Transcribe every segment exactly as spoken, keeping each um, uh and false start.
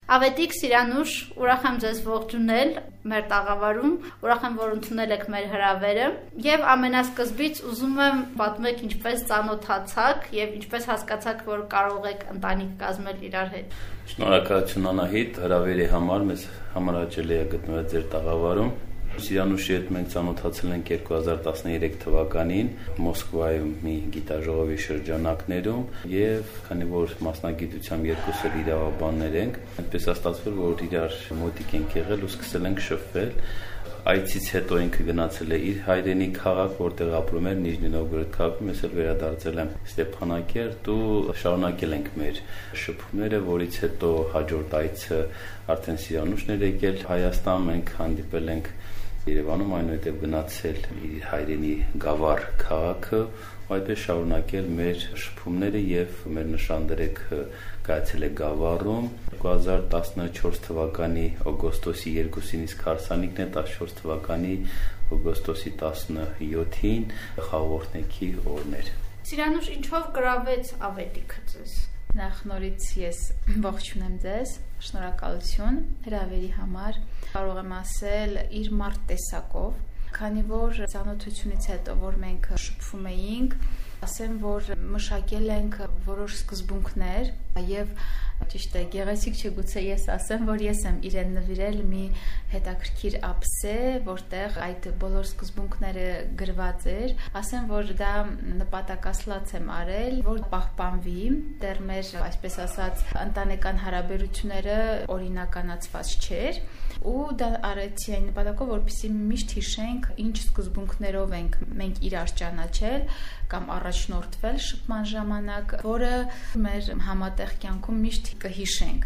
Ավետիք Սիրանուշ, ուրախ եմ ձեզ ողջունել մեր տաղավարում, ուրախ եմ, որ ընդունել եք մեր հրավերը եւ ամենասկզբից ուզում եմ պատմեք ինչպես ծանոթացաք եւ ինչպես հասկացաք, որ կարող եք ընտանիք կազմել իրար հետ։ Շնորհակալություն Անահիտ, հրավերի համար, մեզ համար հաճելի է գտնվել ձեր տաղավարում։ Սիրանուշի հետ մենք ծանոթացել ենք երկու հազար տասներեք թվականին Մոսկվայում մի գիտաժողովի շրջանակներում եւ քանի որ մասնագիտությամբ երկուսս էլ իրավաբաններ ենք, այդպես է ստացվել, որ իրար մոտիկ ենք եղել ու սկսել ենք շփվել։ Այցից հետո ինքը գնացել է իր հայրենի քաղաք, որտեղ ապրում էր Նիժնի Նովգորոդ քաղաքում, ես էլ վերադարձել եմ Ստեփանակերտ ու շարունակել ենք մեր շփումները, որից հետո հաջորդ այցը արդեն Սիրանուշն էր եկել Հայաստան, մենք հանդիպել ենք Երևանում, այնուհետև գնացել իր հայրենի Գավառ քաղաքը, ու այդպես շարունակել մեր շփումները եւ մեր նշանդրեքը կայացել է Գավառում երկու հազար տասնչորս թվականի օգոստոսի երկուսին, իսկ հարսանիքն է տասնչորս թվականի օգոստոսի տասնյոթին խաղողնեքի օրներ։ Սիրանուշ, ինչով գրավեց ավետիքը ձեզ։ Նախ նորից ես ողջունեմ ձեզ, շնորհակալություն հրավերի համար։ Կարող եմ ասել իր մարդ տեսակով, քանի որ ծանոթությունից հետո որ մենք շփվում էինք, ասեմ, որ մշակել ենք որոշ սկզբունքներ եւ ճիշտ է, գեղեցիկ չէ գուցե ես ասեմ, որ ես եմ իրեն նվիրել մի հետաքրքիր ափսե, որտեղ այդ բոլոր սկզբունքները գրված էր, ասեմ, որ դա նպատակասլաց եմ արել, որ պահպանվի, դեռ մեր, այսպես ասած, ընտանեկան հարաբերությունները օրինականացված չէր, ու դա արեցի այն նպատակով, որպեսզի միշտ հիշենք ինչ սկզբունքներով ենք մենք իրար ճանաչել կամ առաջնորդվել շփման ժամանակ, որը մեր համատեղ կյանքում միշտ կհիշենք։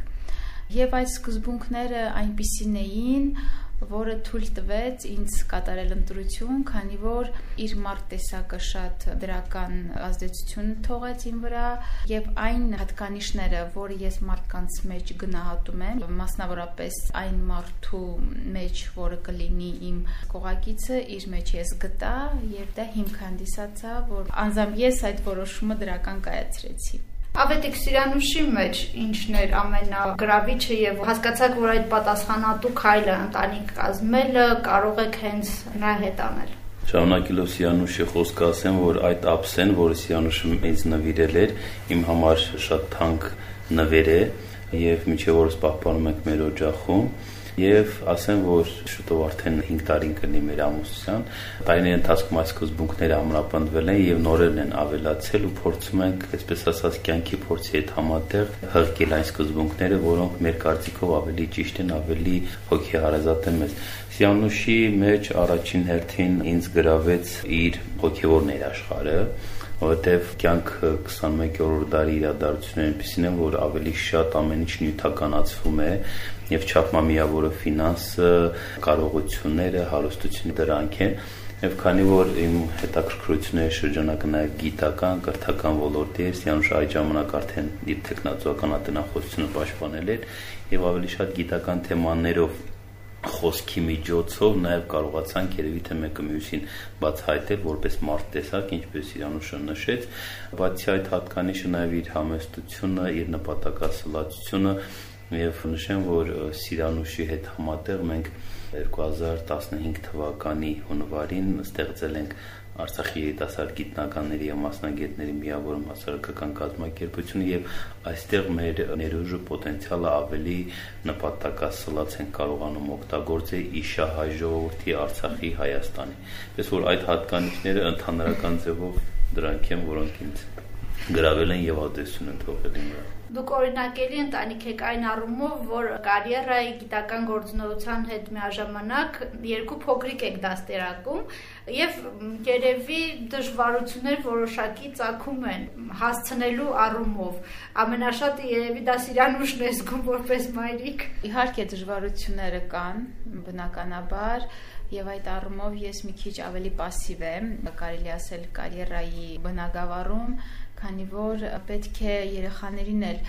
Եվ այդ սկզբունքները այնպիսին էին, որը թույլ տվեց ինձ կատարել ընտրություն, քանի որ իր մարդ տեսակը շատ դրական ազդեցություն թողեց իմ վրա եւ այն հատկանիշները, որը ես մարդկանց մեջ գնահատում եմ, մասնավորապես այն մարդու մեջ, որը կլինի իմ կողակիցը, իր մեջ ես գտա եւ դա հիմք հանդիսացավ, որ անձամբ ես այդ որոշումը դրական կայացրեցի։ Ավետիք Սիրանուշի մեջ ինչն էր ամենագրավիչը եւ հասկացաք, որ այդ պատասխանատու քայլը ընտանիք կազմելը կարող եք հենց նրա հետ անել։ Շարունակելով Սիրանուշի խոսքը ասեմ, որ այդ ափսեն, որը Սիրանուշը ինձ նվիրել էր, իմ համար շատ թանկ նվեր է եւ միջև օրս պահպանում ենք մեր օջախում։ Եվ ասեմ, որ շուտով արդեն հինգ տարին կլինի մեր ամուսնության, տարիների ընթացքում այս սկզբունքները ամրապնդվել են եւ նորերն են ավելացել ու փորձում ենք, այսպես ասած, կյանքի փորձի հետ համատեղ հղկել այն սկզբունքները, որոնք մեր կարծիքով ավելի ճիշտ են, ավելի հոգեհարազատ են մեզ։ Սիրանուշի մեջ առաջին հերթին ինձ գրավեց իր հոգեվոր ներաշխարհը, որովհետև կյանքը քսանմեկերորդ դարի իրադարձությունները այնպիսին են, որ ավելի շատ ամեն ինչ նյութականացվում է եւ չափմամիավորը ֆինանսը, կարողությունները, հարստությունը դրանք են եւ քանի որ իմ հետաքրքրությունների շրջանակը նաեւ գիտական, կրթական ոլորտի էր, Սիրանուշը այդ ժամանակ արդեն իր տեխնացուական ատենախոսությունը պաշտպանել էր եւ ավելի շատ գիտական թեմաներով խոսքի միջոցով նաև կարողացանք երևի թե մեկը մյուսին բացահայտել որպես մարդ տեսակ, ինչպես Սիրանուշը նշեց, բացի այդ հատկանիշը նաև իր համեստությունը, իր նպատակասլացությունը եւ նշեմ, որ Սիրանուշի հետ համատեղ մենք երկու հազար տասնհինգ թվականի հունվարին ստեղծել ենք Արցախի երիտասարդ գիտնականների եւ մասնագետների միավորում հասարակական կազմակերպությունը եւ այստեղ մեր ներուժը պոտենցիալը ավելի նպատակասլաց են կարողանում օգտագործել իշահայ ժողովրդի Արցախի Հայաստանի։ Այսպես որ այդ հատկանիշները ընդհանրական ձևով դրանք են, որոնք ինձ գրավել են եւ ազդեցություն են թողել իմ վրա։ Դուք օրինակելի ընտանիք եք այն առումով, որ կարիերայի գիտական գործունեության հետ միաժամանակ երկու փոքրիկ եք դաստիարակում եւ երևի դժվարություններ որոշակի ծագում են հասցնելու առումով։ Ամենաշատը երևի դա Սիրանուշն է զգում որպես մայրիկ։ Իհարկե դժվարությունները կան, բնականաբար, եւ այդ առումով ես մի քիչ ավելի пассив եմ, կարելի ասել կարիերայի բնագավառում, քանի որ պետք է երեխաներին էլ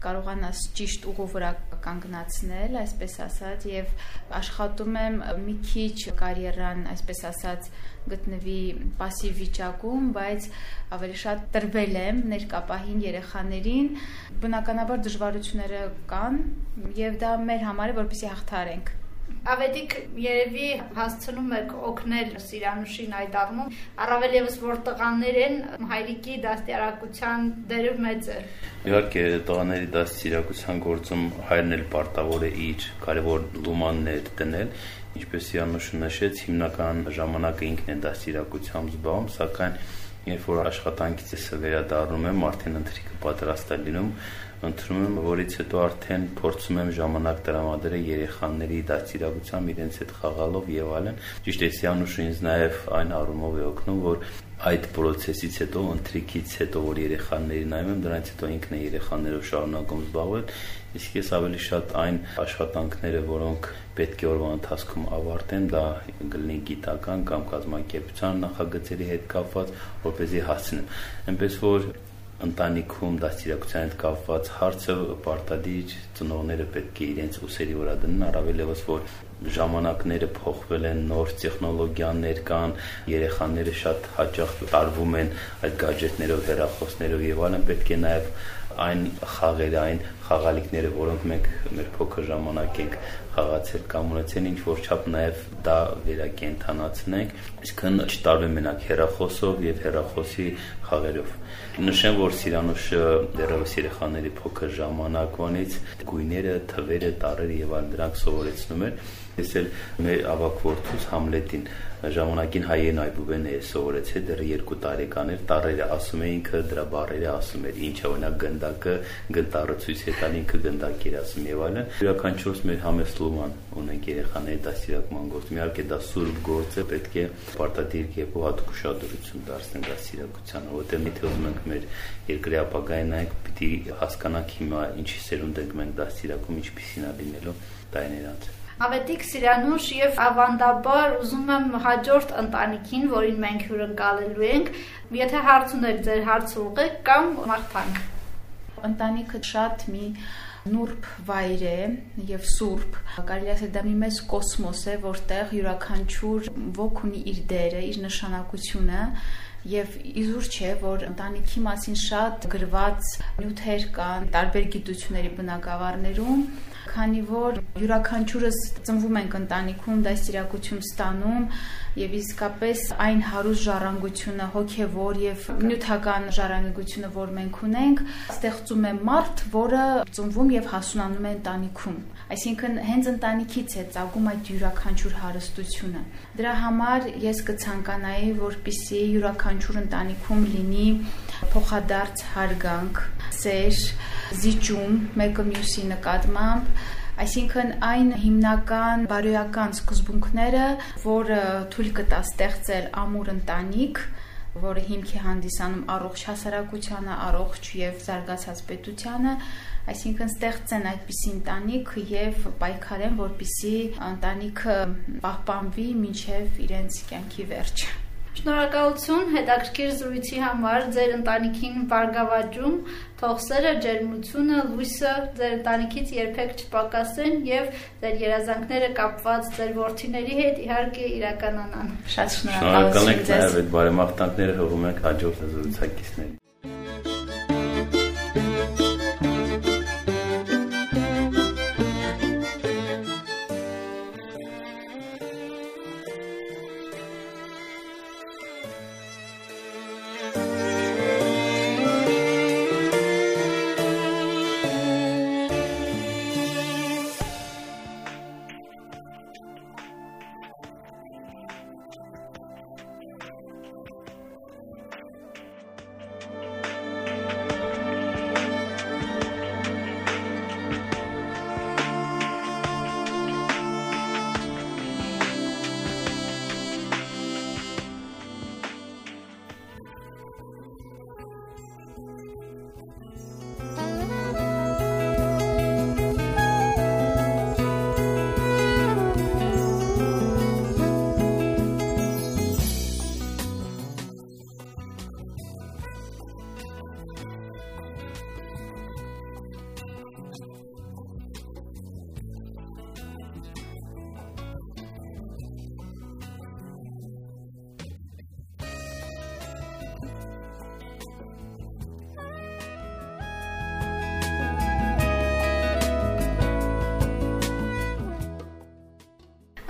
կարողանաս ճիշտ ուղու վրա կանգնացնել, այսպես ասած, եւ աշխատում եմ մի քիչ կարիերան, այսպես ասած, գտնվի пассив վիճակում, բայց ավելի շատ տրվել եմ ներկապահին երեխաներին, բնականաբար դժվարությունները կան եւ դա մեր համար է, որպեսզի հաղթարենք։ Ավետիք երևի հասցնում եք օգնել Սիրանուշին այդ առումով, առավել եւս որ տղաներ են, հայրիկի դաստիարակության դերը մեծ է։ Իհարկե, տղաների դաստիարակության գործում հայրն էլ պարտավոր է իր կարևոր լումաններ դնել, ինչպես Սիրանուշը նշեց, հիմնական ժամանակը ինքն է դաստիարակությամբ զբաղվում, սակայն երբ որ աշխատանքից վերադառնում եմ, արդեն ընթրիքը պատրաստ է լինում, ընտրում եմ, որից հետո արդեն փորձում եմ ժամանակ տրամադրել երեխաների դաստիարակությամբ, իրենց հետ խաղալով եւ այլն։ Ճիշտ է, Սիրանուշը ինձ նաեւ այն առումով է օգնում, որ այդ process-ից հետո, ընթրիքից հետո, որ երեխաների նայում եմ, դրանից հետո ինքն է երեխաներով շարունակում զբաղվել, իսկ ես ավելի շատ այն աշխատանքները, որոնք պետք է օրվա ընթացքում ավարտեմ, դա կլինի գիտական կամ կազմակերպության նախագծերի հետ կապված, որպեսզի հասցնեմ։ Այնպես որ ընտանիքում դաստիարակության հետ կապված հարցը պարտադիր ծնողները պետք է իրենց ուսերի վրա դնեն, առավել եւս որ ժամանակները փոխվել են, նոր տեխնոլոգիաներ կան, երեխաները շատ հաճախ տարվում են այդ գadgetներով, հեռախոսներով եւ այլն, պետք է նաեւ այն խաղերը, այն խաղալիքները, որոնք մենք մեր փոքր ժամանակ ենք խաղացել կամ ունեցել, ինչ որ չափ նաեւ դա վերակենդանացնենք, այսինքն չտարվեն մենակ հեռախոսով եւ հեռախոսի խաղերով։ Նշեմ, որ Սիրանուշը դեռևս երեխաների փոքր ժամանակվանից գույները, թվերը, տառերը եւ այլն դրանք սովորեցնում էր։ Ես էլ մեր ավագ որդուց Համլետին ժամանակին հայերեն այբուբեն է սովորեցել, դեռ երկու տարեկան էր, տառերը ասում է ինքը, դրա բառերը ասում էր, ինչ է օրինակ գնդակը, գնդառը ցույց է տալի, ինքը գնդակ էր ասում եւ այլն։ Յուրաքանչյուրս մեր համեստ լուման ունենք երեխաների դաստիարակման գործում։ Իհարկե դա սուրբ գործ է, պետք է պարտադիր եւ հատուկ ուշադրություն դարձնել դաստիարակությանը, որտեղ եթե ուզում ենք մեր երկրի ապագային նայենք, պիտի հասկանանք հիմա ինչի սերունդ ենք մենք դաստիարակում, ինչպիսին է լինելու տարիներ անց։ Ավետիք Սիրանուշ եւ ավանդաբար ուզում եմ հաջորդ ընտանիքին, որին մենք հյուրընկալելու ենք, եթե հարց ունեք, ձեր հարցը ուղղեք կամ մաղթանք։ Ընտանիքը շատ մի նուրբ վայր է եւ սուրբ, կարելի ասել դա մի մեծ կոսմոս է, որտեղ յուրաքանչյուր ոք ունի իր դերը, իր նշանակությունը եւ իզուր չէ, որ ընտանիքի մասին շատ գրված նյութեր կան տարբեր գիտությունների բնագավառներում, քանի որ յուրաքանչյուրս ծնվում ենք ընտանիքում, դաստիարակություն ստանում եւ իսկապես այն հարուստ ժառանգությունը, հոգեվոր եւ նյութական ժառանգությունը, որ մենք ունենք, ստեղծում է մարդ, որը ծնվում եւ հասունանում է ընտանիքում։ Այսինքն հենց ընտանիքից է ծագում այդ յուրաքանչյուր հարստությունը։ Դրա համար ես կցանկանայի, որպեսզի յուրաքանչյուր ընտանիքում լինի փոխադարձ հարգանք, սեր, զիջում մեկը մյուսի նկատմամբ, այսինքն այն հիմնական բարոյական սկզբունքները, որը թույլ կտա ստեղծել ամուր ընտանիք, որը հիմք է հանդիսանում առողջ հասարակությանը, առողջ եւ զարգացած պետությանը, այսինքն ստեղծեն այդպիսի ընտանիք եւ պայքարեն, որպեսզի ընտանիքը պահպանվի մինչեւ իրենց կյանքի վերջը։ Շնորհակալություն հետաքրքիր զրույցի համար, ձեր ընտանիքին բարգավաճում, թող սերը, ջերմությունը, լույսը ձեր ընտանիքից երբեք չպակասեն եւ ձեր երազանքները կապված ձեր որդիների հետ իհարկե իրականանան։ Շատ շնորհակալություն ձեզ։ Շնորհակալ եք, բարեմաղթանքները հողում եք հաջորդ զրուցակիցներին։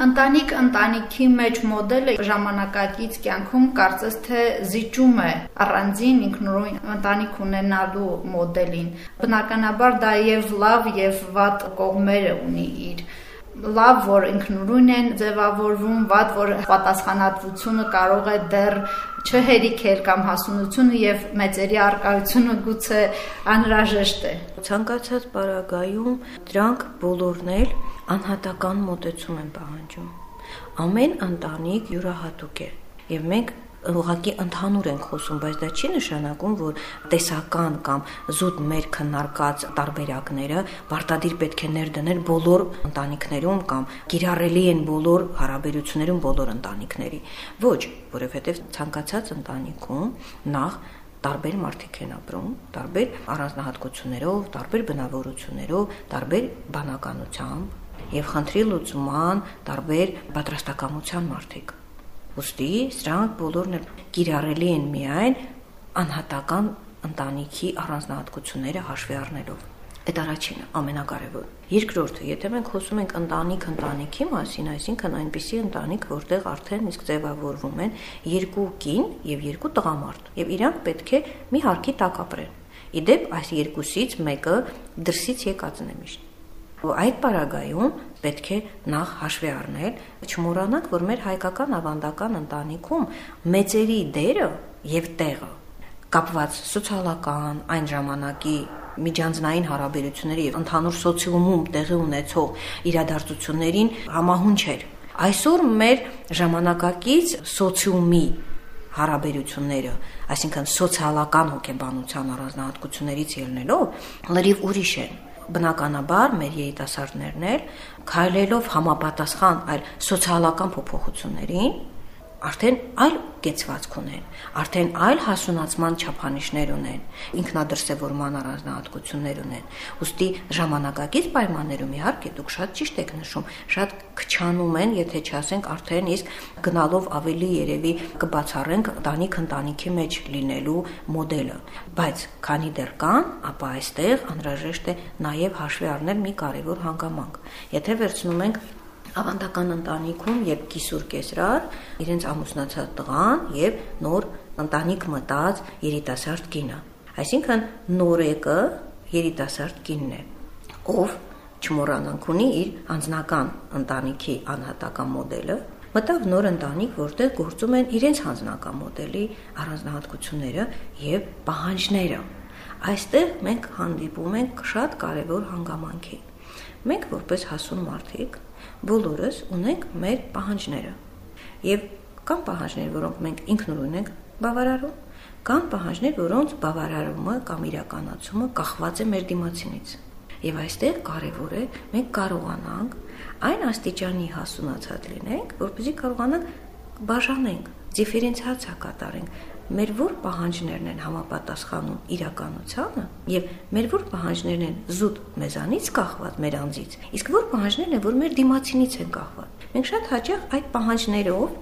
Ընտանիք ընտանիքի մեջ մոդելը ժամանակակից կյանքում կարծես թե զիջում է առանձին ինքնուրույն ընտանիք ունենալու մոդելին։ Բնականաբար դա եւ լավ եւ վատ կողմերը ունի իր։ Լավ, որ ինքնուրույն են ձևավորվում, վատ, որ պատասխանատվությունը կարող է դեռ չհերիքել կամ հասունությունը եւ մեծերի արկայությունը գուցե անհրաժեշտ է։ Ցանկացած պարագայում դրանք բոլորն էլ անհատական մոտեցում են պահանջում։ Ամեն ընտանիք յուրահատուկ է եւ մենք ուղղակի ընդհանուր ենք խոսում, բայց դա չի նշանակում, որ տեսական կամ զուտ մեր քննարկած տարբերակները պարտադիր պետք է ներդնել բոլոր ընտանիքներում կամ կիրառելի են բոլոր հարաբերություններում բոլոր ընտանիքների։ Ոչ, որովհետև ցանկացած ընտանիքում նախ տարբեր մարդիկ են ապրում, տարբեր առանձնահատկություններով, տարբեր բնավորություններով, տարբեր բանականությամբ եւ խնդրի լուծման տարբեր պատրաստակամության մարդիկ։ Ոստի սրանք բոլորն կիրառելի են միայն անհատական ընտանիքի առանձնահատկությունները հաշվի առնելով։ Այդ առաջինը, ամենակարևորը։ Երկրորդը, եթե մենք խոսում ենք ընտանիք ընտանիքի մասին, այսինքն այնպիսի ընտանիք, որտեղ արդեն իսկ ձևավորվում են երկու կին եւ երկու տղամարդ, եւ իրանք պետք է մի հարկի տակ ապրեն։ Իդեպ այս երկուսից մեկը դրսից եկածն է միշտ։ Այդ պարագայում պետք է նախ հաշվի առնել, չմոռանանք, որ մեր հայկական ավանդական ընտանիքում մեծերի դերը եւ տեղը կապված սոցիալական այն ժամանակի միջանձնային հարաբերությունների եւ ընդհանուր սոցիումում տեղի ունեցող իրադարձություններին համահունչ էր։ Այսօր մեր ժամանակակից սոցիումի հարաբերությունները, այսինքն սոցիալական հոգեբանության առանձնահատկություններից ելնելով, լրիվ ուրիշ են։ Բնականաբար մեր երիտասարդներն էլ քայլելով համապատասխան այլ սոցիալական փոփոխություններին արդեն այլ կեցվածք ունեն, արդեն այլ հասունացման չափանիշներ ունեն, ինքնադրսևորման առանձնահատկություններ ունեն։ Ոստի ժամանակակից պայմաններում իհարկե դուք շատ ճիշտ եք նշում, շատ քչանում են, եթե չասենք արդեն իսկ գնալով ավելի երևի կբացառենք ընտանիք ընտանիքի մեջ լինելու մոդելը, բայց քանի դեռ կան, ապա այստեղ անհրաժեշտ է նաև հաշվի առնել մի կարևոր հանգամանք։ Եթե վերցնում ենք ավանդական ընտանիքում եւ կիսուր կեսրար իրենց ամուսնացած տղան եւ նոր ընտանիք մտած երիտասարդ կինը, այսինքն նորեկը երիտասարդ կինն է, ով չմոռանանք ունի իր անձնական ընտանիքի անհատական մոդելը, մտավ նոր ընտանիք, որտեղ գործում են իրենց անձնական մոդելի առանձնահատկությունները եւ պահանջները։ Այստեղ մենք հանդիպում ենք շատ կարեւոր հանգամանքի։ Մենք որպես հասուն մարդիկ բոլորս ունենք մեր պահանջները եւ կան պահանջներ, որոնք մենք ինքնուրույն ենք բավարարում, կան պահանջներ, որոնց բավարարումը կամ իրականացումը կախված է մեր դիմացինից։ Եվ այստեղ կարևոր է մենք կարողանանք այն աստիճանի հասունացած լինենք, որպեսզի կարողանանք բաժանենք, դիֆերենցիացիա կատարենք, մեր որ պահանջներն են համապատասխանում իրականությանը եւ մեր որ պահանջներն են զուտ մեզանից կախված, մեր անձից, իսկ որ պահանջներն են, որ մեր դիմացինից են կախված։ Մենք շատ հաճախ այդ պահանջներով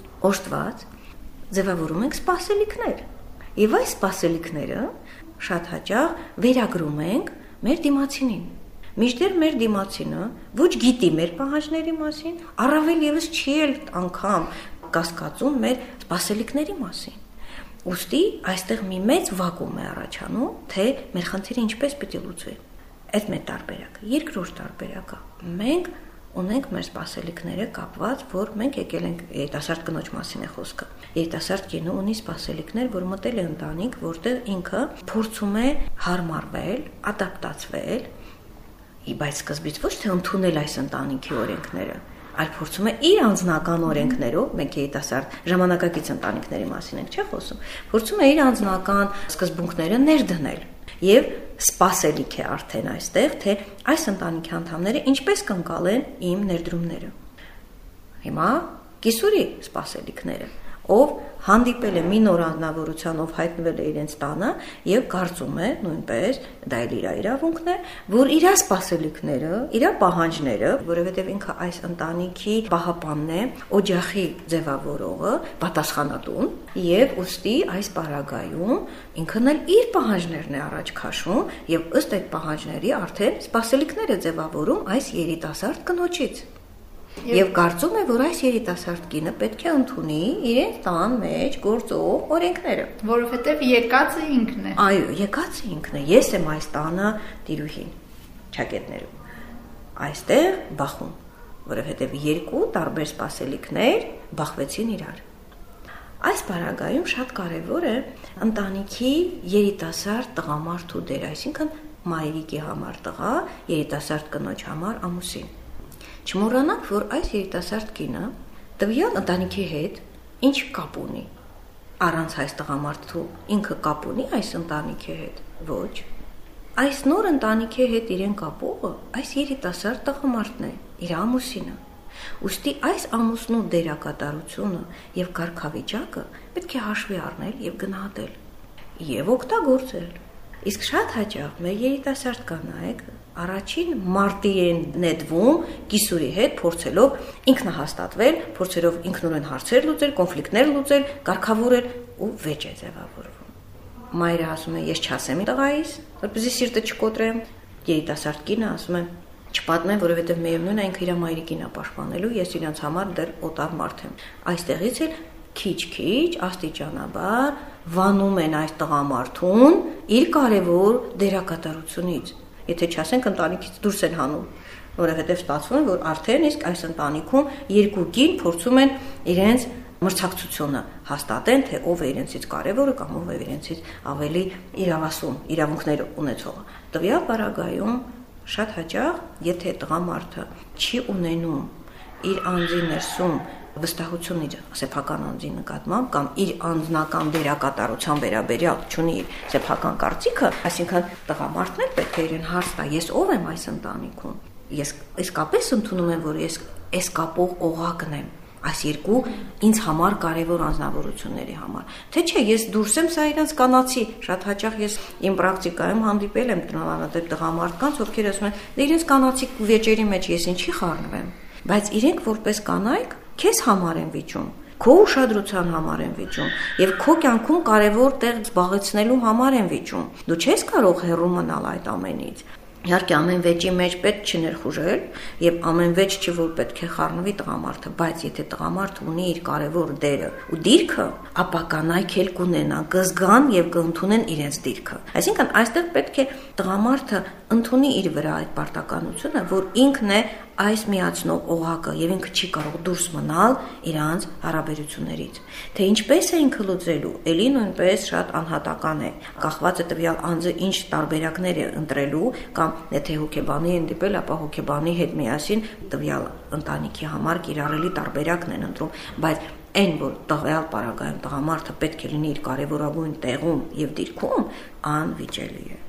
օժտված ձևավորում ենք սպասելիքներ եւ այս սպասելիքները շատ հաճախ վերագրում ենք մեր դիմացինին։ Մինչդեռ մեր դիմացինը ոչ գիտի մեր պահանջների մասին, առավել եւս չի էլ անգամ կասկածում մեր սպասելիքների մասին։ Ոստի այստեղ մի մեծ վակուում է առաջանում, թե մեր խնդիրը ինչպես պիտի լուծվի։ Այդ մեր տարբերակը։ Երկրորդ տարբերակը։ Մենք ունենք մեր սպասելիքները կապված, որ մենք եկել ենք երիտասարդ կնոջ մասին է խոսքը։ Երիտասարդ կինը ունի սպասելիքներ, որ մտել է ընտանիք, որտեղ ինքը փորձում է հարմարվել, ադապտացվել, բայց սկզբից ոչ թե ընդունել այս ընտանիքի օրենքները, այլ փորձում է իր անձնական օրենքներով, մենք երիտասարդ ժամանակակից ընտանիքների մասին ենք չէ խոսում, փորձում է իր անձնական սկզբունքները ներդնել եւ սպասելիք է արդեն այստեղ, թե այս ընտանիքի անդամները ինչպես կընկալեն իմ ներդրումները։ Հիմա կիսուրի սպասելիքները, ով հանդիպել է մի նոր անձնավորության, ով հայտնվել է իրենց տանը եւ կարծում է նույնպես դա էլ իր իրավունքն է, որ իր սպասելիքները, իր պահանջները, որովհետեւ ինքը այս ընտանիքի պահապանն է, օջախի ձևավորողը, պատասխանատուն եւ ուստի այս պարագայում ինքն էլ իր պահանջներն է առաջ քաշում եւ ըստ այդ պահանջների արդեն սպասելիքները ձևավորում այս երիտասարդ կնոջից։ Եվ կարծում է, որ այս երիտասարդ կինը պետք է ընդունի իրենց տան մեջ գործող օրենքները, որովհետև եկածը ինքն է։ Այո, եկածը ինքն է։ Ես եմ այս տանը տիրուհին, ճակետներում։ Այստեղ բախում, որովհետև երկու տարբեր սպասելիքներ բախվեցին իրար։ Այս բaragայում շատ կարևոր է ընտանիքի երիտասարդ տղամարդու դերը, այսինքն մայրիկի համար տղա, երիտասարդ կնոջ համար ամուսին։ Չմոռանանք, որ այս երիտասարդ կինը տվյալ ընտանիքի հետ ինչ կապ ունի։ Առանց այս տղամարդու ինքը կապ ունի այս ընտանիքի հետ։ Ոչ։ Այս նոր ընտանիքի հետ իրեն կապողը այս երիտասարդ տղամարդն է, իր ամուսինը։ Ուստի այս ամուսնու դերակատարությունը եւ կարգավիճակը պետք է հաշվի առնել եւ գնահատել եւ օգտագործել։ Իսկ շատ հաճախ մեր երիտասարդ կանայք առաջին մարտի են նետվում կիսուրի հետ, փորձելով ինքնահաստատվել, փորձելով ինքնուրույն հարցեր լուծել, կոնֆլիկտներ լուծել, կարգավորել ու վեճ է ձևավորվում։ Մայրը ասում է, ես չասեմ տղայիս, որպեսզի սիրտը չկոտրեմ, երիտասարդ կինը ասում է, չպատմեմ, որովհետև միևնույն է ինքը իր մայրիկին է պաշտպանելու, ես իրենց համար դեռ օտար մարդ եմ։ Այստեղից էլ քիչ-քիչ աստիճանաբար վանում են այս տղամարդուն իր կարևոր դերակատարությունից։ Եթե չասենք ընտանիքից դուրս են հանում, որովհետև ստացվում է, որ արդեն իսկ այս ընտանիքում երկու կին փորձում են իրենց մրցակցությունը հաստատեն, թե ով է իրենցից կարևորը կամ ով է իրենցից ավելի իրավասուն, իրավունքներ ունեցողը։ Տվյալ բaragայում շատ հաճախ, եթե տղամարդը չի ունենում իր անձի ներսում վստահություն իր սեփական անձի նկատմամբ կամ իր անձնական դերակատարության վերաբերյալ չունի իր սեփական կարծիքը, այսինքն տղամարդն էլ պետք է իրեն հարց տա, ես ով եմ այս ընտանիքում։ Ես իսկապես ընդունում եմ, որ ես այս կապող օղակն եմ այս երկու ինձ համար կարևոր անձնավորությունների համար։ Թե չէ, ես դուրս եմ սա իրենց կանացի, շատ հաճախ ես իմ պրակտիկայում հանդիպել եմ տրամադրել տղամարդկանց, ովքեր ասում են, դե իրենց կանացի վեճերի մեջ ես ինչի խառնվեմ, բայց իրենք որպես կանայք քեզ համար են վիճում, քո ուշադրության համար են վիճում եւ քո կյանքում կարևոր տեղ զբաղեցնելու համար են վիճում։ Դու չես կարող հեռու մնալ այդ ամենից։ Իհարկե ամեն վեճի մեջ պետք չի ներխուժել եւ ամեն վեճ չի որ պետք է խառնվի տղամարդը, բայց եթե տղամարդը ունի իր կարևոր դերը ու դիրքը, ապա կանայք էլ կունենան, կզգան եւ կընդունեն իրենց դիրքը։ Այսինքն այստեղ պետք է տղամարդը ընդունի իր վրա այդ պարտականությունը, որ ինքն է այս միացնող օղակը եւ ինքը չի կարող դուրս մնալ իրանց հարաբերություններից։ Թե ինչպես է ինքը լուծելու, ելի նույնպես շատ անհատական է։ Կախված է տվյալ անձը ինչ տարբերակներ է ընտրելու կամ եթե հոգեբանի են դիպել, ապա հոգեբանի հետ միասին տվյալ ընտանիքի համար կիրառելի տարբերակն են ընտրում, բայց այն որ տվյալ բaragայում տղամարդը պետք է լինի իր կարևորագույն տեղում եւ դիրքում, անվիճելի է։